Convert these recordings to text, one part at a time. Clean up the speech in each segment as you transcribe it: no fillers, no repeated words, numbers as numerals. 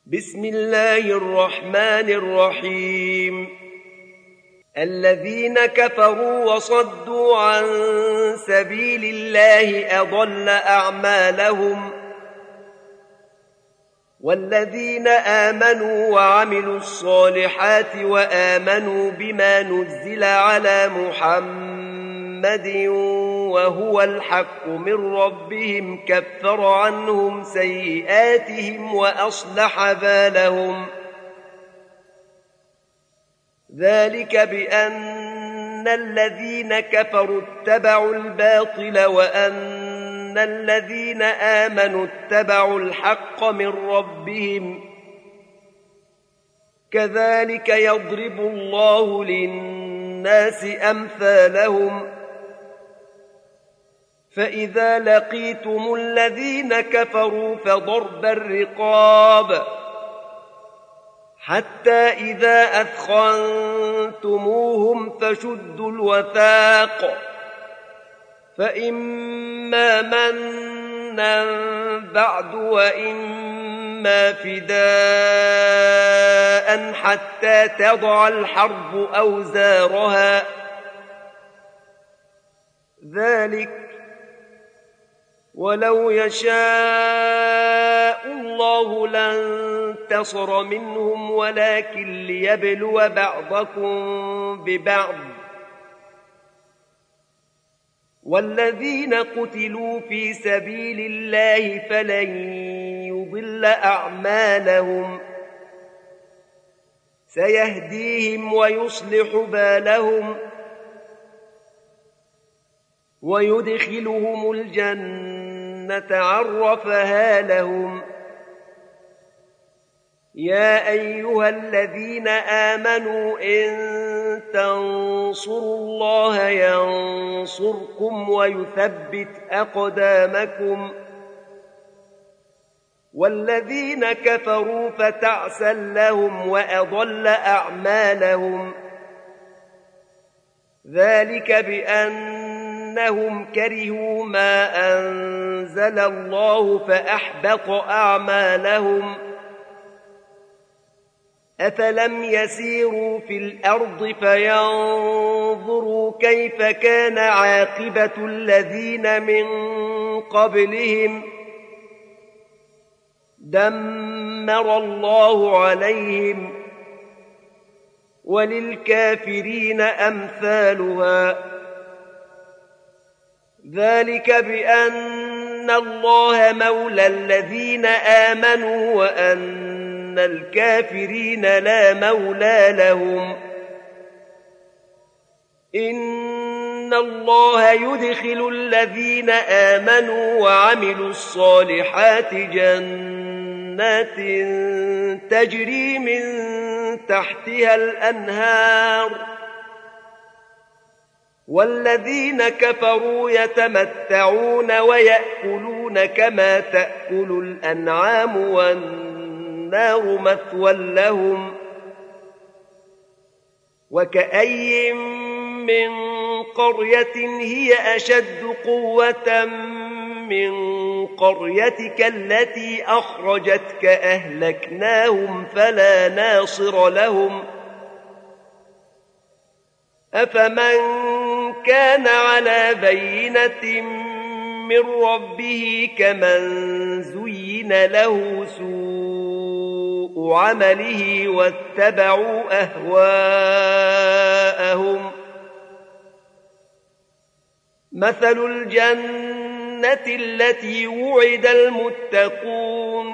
بسم الله الرحمن الرحيم الذين كفروا وصدوا عن سبيل الله أضل أعمالهم والذين آمنوا وعملوا الصالحات وآمنوا بما نزل على محمد وهو الحق من ربهم كفر عنهم سيئاتهم وأصلح بالهم ذلك بأن الذين كفروا اتبعوا الباطل وأن الذين آمنوا اتبعوا الحق من ربهم كذلك يضرب الله للناس أمثالهم فإذا لقيتم الذين كفروا فضرب الرقاب حتى إذا أثخنتموهم فشدوا الوثاق فإما منا بعد وإما فداء حتى تضع الحرب أوزارها ذلك ولو يشاء الله لانتصر منهم ولكن ليبلو بعضكم ببعض والذين قتلوا في سبيل الله فلن يضل أعمالهم سيهديهم ويصلح بالهم ويدخلهم الجنة عرفها لهم يا أيها الذين آمنوا إن تنصروا الله ينصركم ويثبت أقدامكم والذين كفروا فتعسا لهم وأضل أعمالهم ذلك بأنهم كرهوا ما أنزل الله فأحبط أعمالهم أفلم يسيروا في الأرض فينظروا كيف كان عاقبة الذين من قبلهم دمر الله عليهم وللكافرين أمثالها ذلك بأن الله مولى الذين آمنوا وأن الكافرين لا مولى لهم إن الله يدخل الذين آمنوا وعملوا الصالحات جنات تجري من تحتها الأنهار والذين كفروا يتمتعون ويأكلون كما تأكل الأنعام والنار مثوى لهم وكأي من قرية هي أشد قوة من قريتك التي أخرجتك أهلكناهم فلا ناصر لهم أفمن كان على بينة من ربه كمن زين له سوء عمله واتبعوا أهواءهم مثل الجنة التي وعد المتقون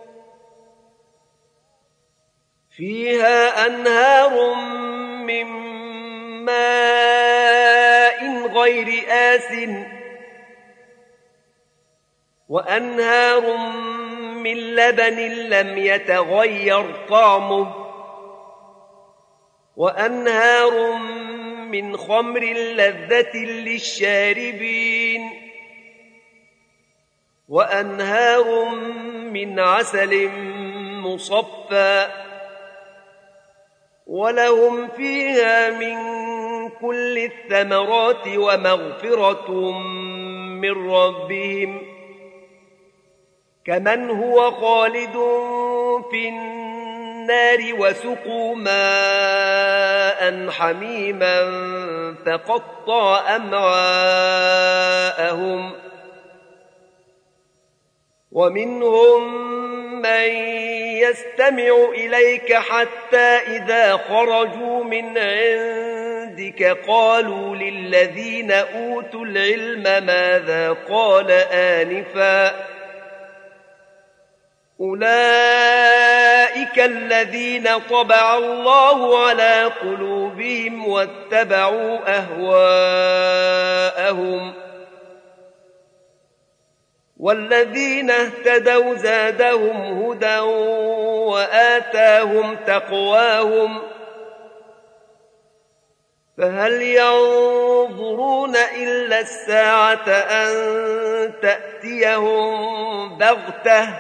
فيها أنهار من ماء غير آسٍ وأنهار من لبن لم يتغير طعمه وأنهار من خمر لذة للشاربين وأنهار من عسل مصفى ولهم فيها من كل الثمرات ومغفرة من ربهم كمن هو خالد في النار وسقوا ماء حميما فقطع أمعاءهم ومنهم من يستمع إليك حتى إذا خرجوا من عندك قالوا للذين أوتوا العلم ماذا قال آنفا أولئك الذين طبع الله على قلوبهم واتبعوا أهواءهم والذين اهتدوا زادهم هدى وآتاهم تقواهم فهل ينظرون إلا الساعة أن تأتيهم بغتة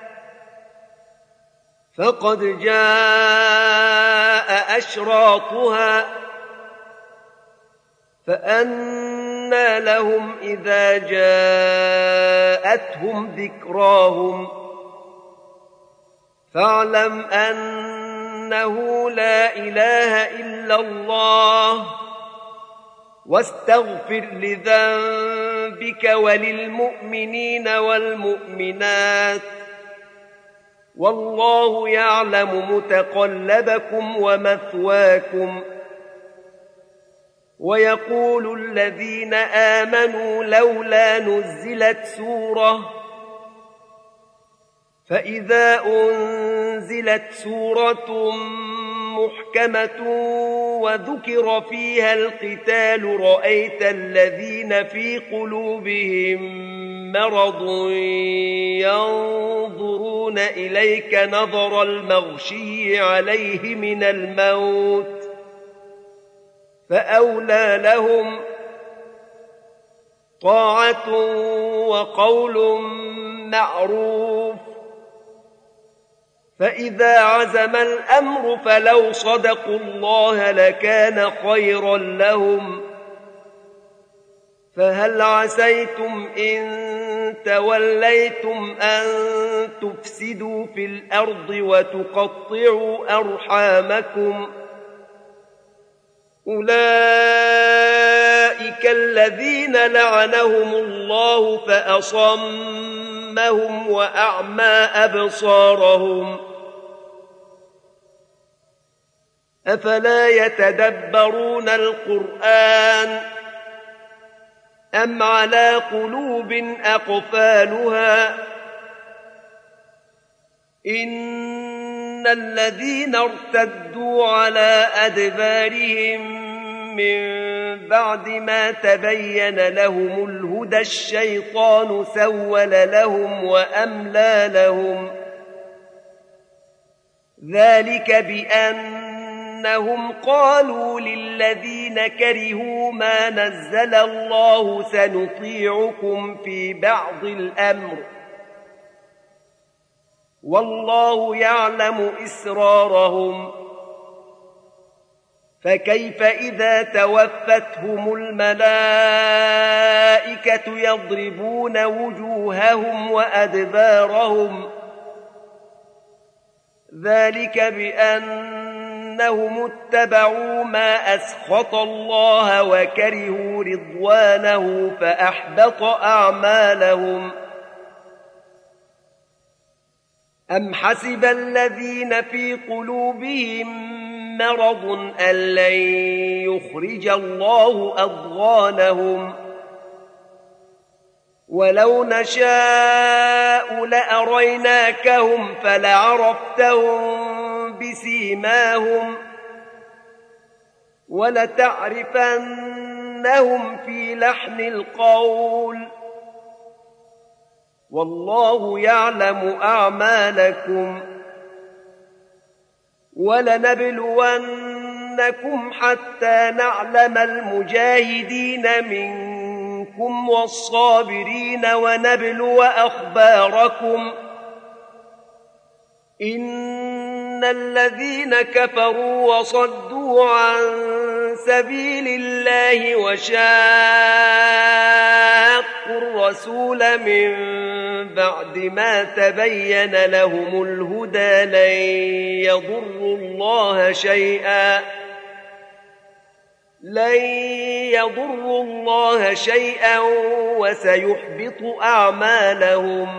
فقد جاء أشراطها فأنى لهم إذا جاءتهم ذكراهم فاعلم أنه لا إله إلا الله واستغفر لذنبك وللمؤمنين والمؤمنات والله يعلم متقلبكم ومثواكم ويقول الذين آمنوا لولا نزلت سورة فإذا أنزلت سورة محكمة وذكر فيها القتال رأيت الذين في قلوبهم مرض ينظرون إليك نظر المغشي عليه من الموت فأولى لهم طاعة وقول معروف فإذا عزم الأمر فلو صدقوا الله لكان خيرا لهم فهل عسيتم إن توليتم أن تفسدوا في الأرض وتقطعوا أرحامكم أولئك الذين لعنهم الله فأصمهم وأعمى أبصارهم أفلا يتدبرون القرآن أم على قلوب أقفالها إن الذين ارتدوا على أدبارهم من بعد ما تبين لهم الهدى الشيطان سول لهم وأملى لهم ذلك بأنهم قالوا للذين كرهوا ما نزل الله سنطيعكم في بعض الأمر والله يعلم إسرارهم فكيف إذا توفتهم الملائكة يضربون وجوههم وأدبارهم ذلك بأنهم اتبعوا ما أسخط الله وكرهوا رضوانه فأحبط أعمالهم أم حسب الذين في قلوبهم مرض أن لن يخرج الله أضغانهم ولو نشاء لأريناكهم فلعرفتهم بسيماهم ولتعرفنهم في لحن القول والله يعلم أعمالكم ولنبلونكم حتى نعلم المجاهدين منكم والصابرين ونبلو أخباركم إن الذين كفروا وصدوا عن سبيل الله وشاقوا شاقوا الرسول من بعد ما تبين لهم الهدى لن يضروا الله شيئا وسيحبط أعمالهم.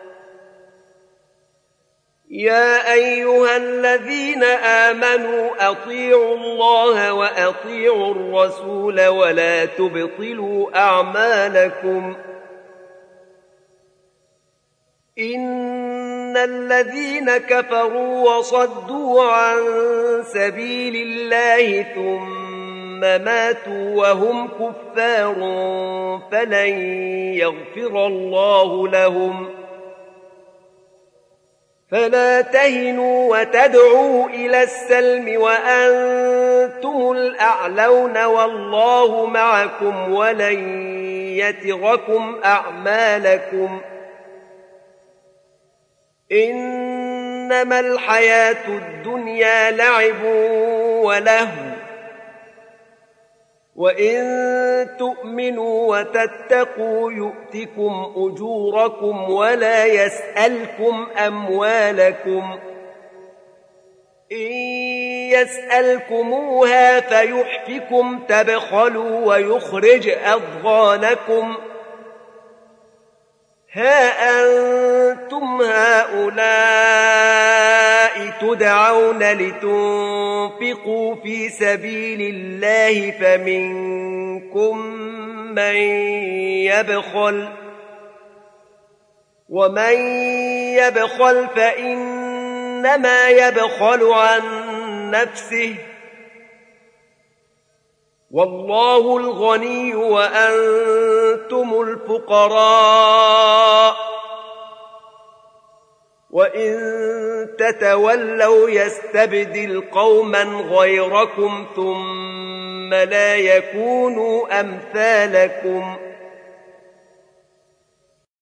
يا أيها الذين آمنوا أطيعوا الله وأطيعوا الرسول ولا تبطلوا أعمالكم. إن الذين كفروا وصدوا عن سبيل الله ثم ماتوا وهم كفار فلن يغفر الله لهم. فلا تهنوا وتدعوا إلى السلم وأنتم الأعلون والله معكم ولن يتركم أعمالكم. إنما الحياة الدنيا لعب ولهو وإن تؤمنوا وتتقوا يؤتكم أجوركم ولا يسألكم أموالكم. إن يسألكموها فيحفكم تبخلوا ويخرج أضغانكم. ها أنتم هؤلاء تدعون لتنفقوا في سبيل الله فمنكم من يبخل ومن يبخل فإنما يبخل عن نفسه والله الغني وأنتم الفقراء وإن تتولوا يستبدل قوما غيركم ثم لا يكونوا أمثالكم.